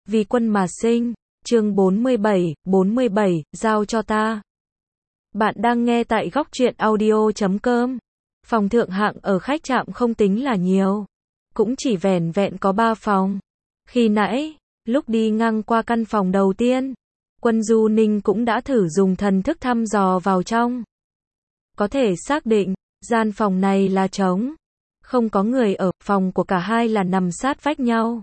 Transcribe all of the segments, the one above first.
Vì quân mà sinh. Chương 47, giao cho ta. Bạn đang nghe tại góc truyện audio.com. Phòng thượng hạng ở khách trạm không tính là nhiều. Cũng chỉ vẻn vẹn có 3 phòng. Khi nãy, lúc đi ngang qua căn phòng đầu tiên, Quân Du Ninh cũng đã thử dùng thần thức thăm dò vào trong. Có thể xác định, gian phòng này là trống. Không có người ở, phòng của cả hai là nằm sát vách nhau.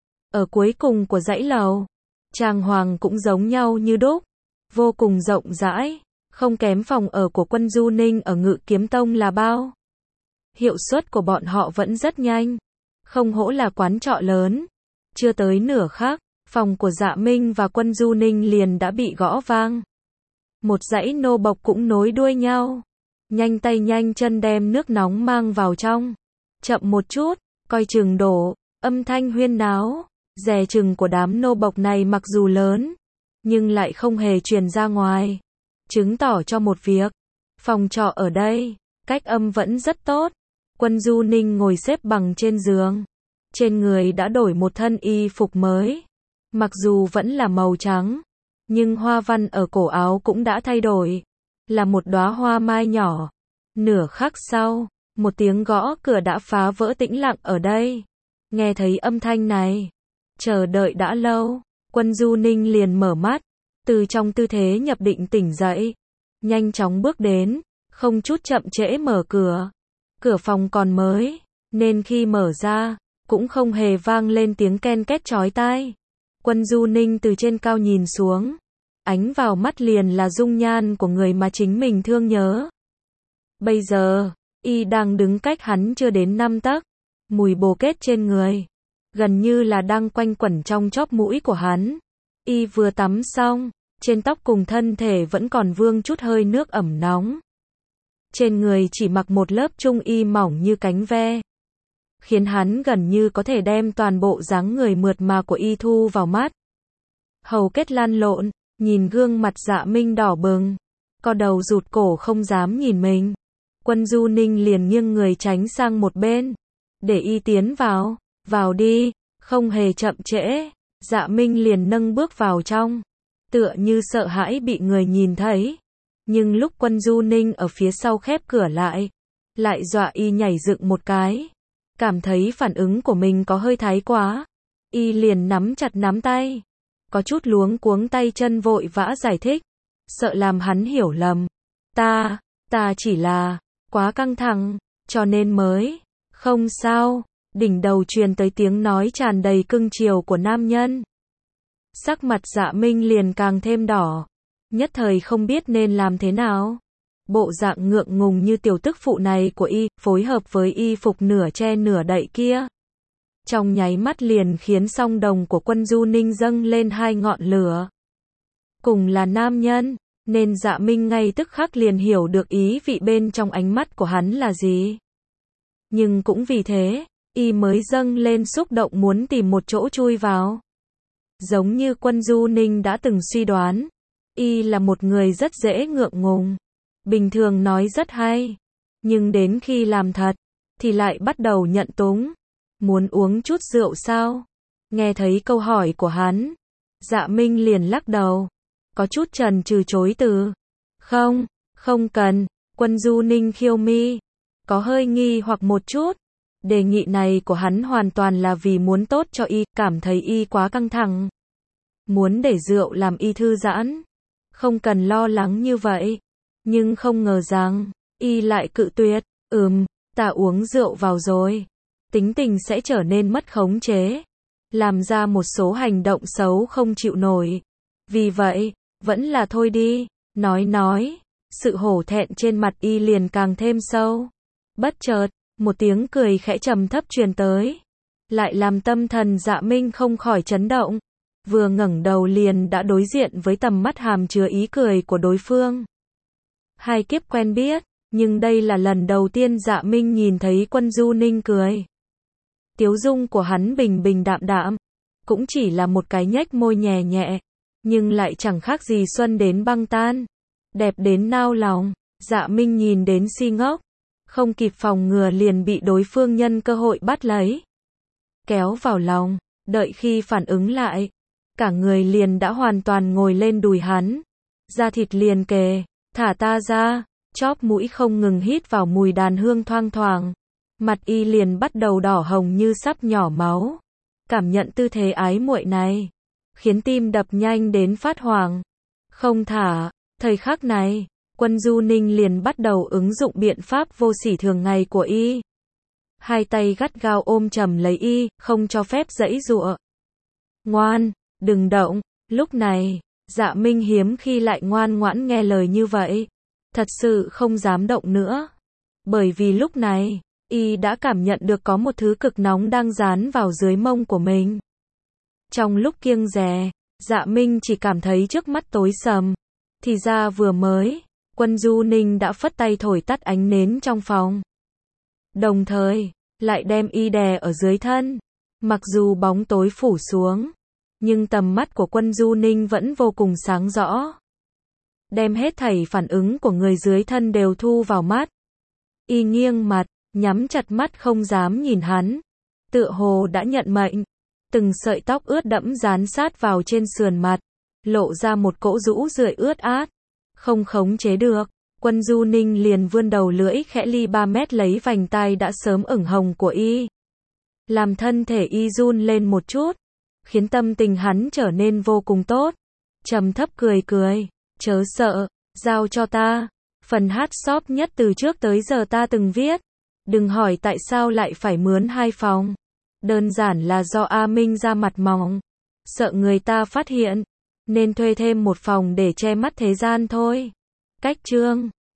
Ở cuối cùng của dãy lầu, trang hoàng cũng giống nhau như đúc, vô cùng rộng rãi, không kém phòng ở của Quân Du Ninh ở Ngự Kiếm Tông là bao. Hiệu suất của bọn họ vẫn rất nhanh, không hổ là quán trọ lớn. Chưa tới nửa khắc, phòng của Dạ Minh và Quân Du Ninh liền đã bị gõ vang. Một dãy nô bộc cũng nối đuôi nhau, nhanh tay nhanh chân đem nước nóng mang vào trong. Chậm một chút, coi chừng đổ. Âm thanh huyên náo, dè chừng của đám nô bộc này mặc dù lớn, nhưng lại không hề truyền ra ngoài. Chứng tỏ cho một việc, phòng trọ ở đây, cách âm vẫn rất tốt. Quân Du Ninh ngồi xếp bằng trên giường. Trên người đã đổi một thân y phục mới. Mặc dù vẫn là màu trắng, nhưng hoa văn ở cổ áo cũng đã thay đổi. Là một đóa hoa mai nhỏ. Nửa khắc sau, một tiếng gõ cửa đã phá vỡ tĩnh lặng ở đây. Nghe thấy âm thanh này, chờ đợi đã lâu, Quân Du Ninh liền mở mắt, từ trong tư thế nhập định tỉnh dậy, nhanh chóng bước đến, không chút chậm trễ mở cửa. Cửa phòng còn mới, nên khi mở ra, cũng không hề vang lên tiếng ken két chói tai. Quân Du Ninh từ trên cao nhìn xuống, ánh vào mắt liền là dung nhan của người mà chính mình thương nhớ. Bây giờ, y đang đứng cách hắn chưa đến 5 tấc. Mùi bồ kết trên người, gần như là đang quanh quẩn trong chóp mũi của hắn. Y vừa tắm xong, trên tóc cùng thân thể vẫn còn vương chút hơi nước ẩm nóng. Trên người chỉ mặc một lớp trung y mỏng như cánh ve, khiến hắn gần như có thể đem toàn bộ dáng người mượt mà của y thu vào mắt. Hầu kết lăn lộn, nhìn gương mặt Dạ Minh đỏ bừng, co đầu rụt cổ không dám nhìn mình. Quân Du Ninh liền nghiêng người tránh sang một bên, để y tiến vào. Vào đi, không hề chậm trễ. Dạ Minh liền nâng bước vào trong, tựa như sợ hãi bị người nhìn thấy. Nhưng lúc Quân Du Ninh ở phía sau khép cửa lại dọa y nhảy dựng một cái. Cảm thấy phản ứng của mình có hơi thái quá, y liền nắm chặt nắm tay, có chút luống cuống tay chân vội vã giải thích, sợ làm hắn hiểu lầm. Ta chỉ là quá căng thẳng, cho nên mới. Không sao. Đỉnh đầu truyền tới tiếng nói tràn đầy cưng chiều của nam nhân. Sắc mặt Dạ Minh liền càng thêm đỏ, nhất thời không biết nên làm thế nào. Bộ dạng ngượng ngùng như tiểu tức phụ này của y, phối hợp với y phục nửa che nửa đậy kia, trong nháy mắt liền khiến song đồng của Quân Du Ninh dâng lên 2 ngọn lửa. Cùng là nam nhân, nên Dạ Minh ngay tức khắc liền hiểu được ý vị bên trong ánh mắt của hắn là gì. Nhưng cũng vì thế, y mới dâng lên xúc động muốn tìm một chỗ chui vào. Giống như Quân Du Ninh đã từng suy đoán, y là một người rất dễ ngượng ngùng. Bình thường nói rất hay, nhưng đến khi làm thật, thì lại bắt đầu nhận túng. Muốn uống chút rượu sao? Nghe thấy câu hỏi của hắn, Dạ Minh liền lắc đầu, có chút chần chừ chối từ. Không cần. Quân Du Ninh khiêu mi, có hơi nghi hoặc một chút. Đề nghị này của hắn hoàn toàn là vì muốn tốt cho y, cảm thấy y quá căng thẳng. Muốn để rượu làm y thư giãn. Không cần lo lắng như vậy. Nhưng không ngờ rằng, y lại cự tuyệt. Ta uống rượu vào rồi, tính tình sẽ trở nên mất khống chế, làm ra một số hành động xấu không chịu nổi. Vì vậy, vẫn là thôi đi. Nói, sự hổ thẹn trên mặt y liền càng thêm sâu. Bất chợt, một tiếng cười khẽ trầm thấp truyền tới, lại làm tâm thần Dạ Minh không khỏi chấn động. Vừa ngẩng đầu liền đã đối diện với tầm mắt hàm chứa ý cười của đối phương. Hai kiếp quen biết, nhưng đây là lần đầu tiên Dạ Minh nhìn thấy Quân Du Ninh cười. Tiếu dung của hắn bình bình đạm đạm, cũng chỉ là một cái nhếch môi nhẹ nhẹ, nhưng lại chẳng khác gì xuân đến băng tan, đẹp đến nao lòng. Dạ Minh nhìn đến si ngốc, không kịp phòng ngừa liền bị đối phương nhân cơ hội bắt lấy, kéo vào lòng. Đợi khi phản ứng lại, cả người liền đã hoàn toàn ngồi lên đùi hắn. Da thịt liền kề, thả ta ra, chóp mũi không ngừng hít vào mùi đàn hương thoang thoảng. Mặt y liền bắt đầu đỏ hồng như sắp nhỏ máu. Cảm nhận tư thế ái muội này, khiến tim đập nhanh đến phát hoảng. Không thả, thời khắc này, Quân Du Ninh liền bắt đầu ứng dụng biện pháp vô sỉ thường ngày của y. Hai tay gắt gao ôm chầm lấy y, không cho phép giãy giụa. Ngoan, đừng động. Lúc này, Dạ Minh hiếm khi lại ngoan ngoãn nghe lời như vậy. Thật sự không dám động nữa. Bởi vì lúc này, y đã cảm nhận được có một thứ cực nóng đang dán vào dưới mông của mình. Trong lúc kiêng dè, Dạ Minh chỉ cảm thấy trước mắt tối sầm. Thì ra vừa mới, Quân Du Ninh đã phất tay thổi tắt ánh nến trong phòng. Đồng thời, lại đem y đè ở dưới thân. Mặc dù bóng tối phủ xuống, nhưng tầm mắt của Quân Du Ninh vẫn vô cùng sáng rõ. Đem hết thảy phản ứng của người dưới thân đều thu vào mắt. Y nghiêng mặt, nhắm chặt mắt không dám nhìn hắn. Tựa hồ đã nhận mệnh. Từng sợi tóc ướt đẫm dán sát vào trên sườn mặt, lộ ra một cỗ rũ rượi ướt át. Không khống chế được, Quân Du Ninh liền vươn đầu lưỡi khẽ ly 3 mét lấy vành tai đã sớm ửng hồng của y. Làm thân thể y run lên một chút, khiến tâm tình hắn trở nên vô cùng tốt. Trầm thấp cười cười, chớ sợ, giao cho ta. Phần hát shop nhất từ trước tới giờ ta từng viết. Đừng hỏi tại sao lại phải mướn 2 phòng. Đơn giản là do A Minh ra mặt mỏng, sợ người ta phát hiện, nên thuê thêm một phòng để che mắt thế gian thôi. Cách chương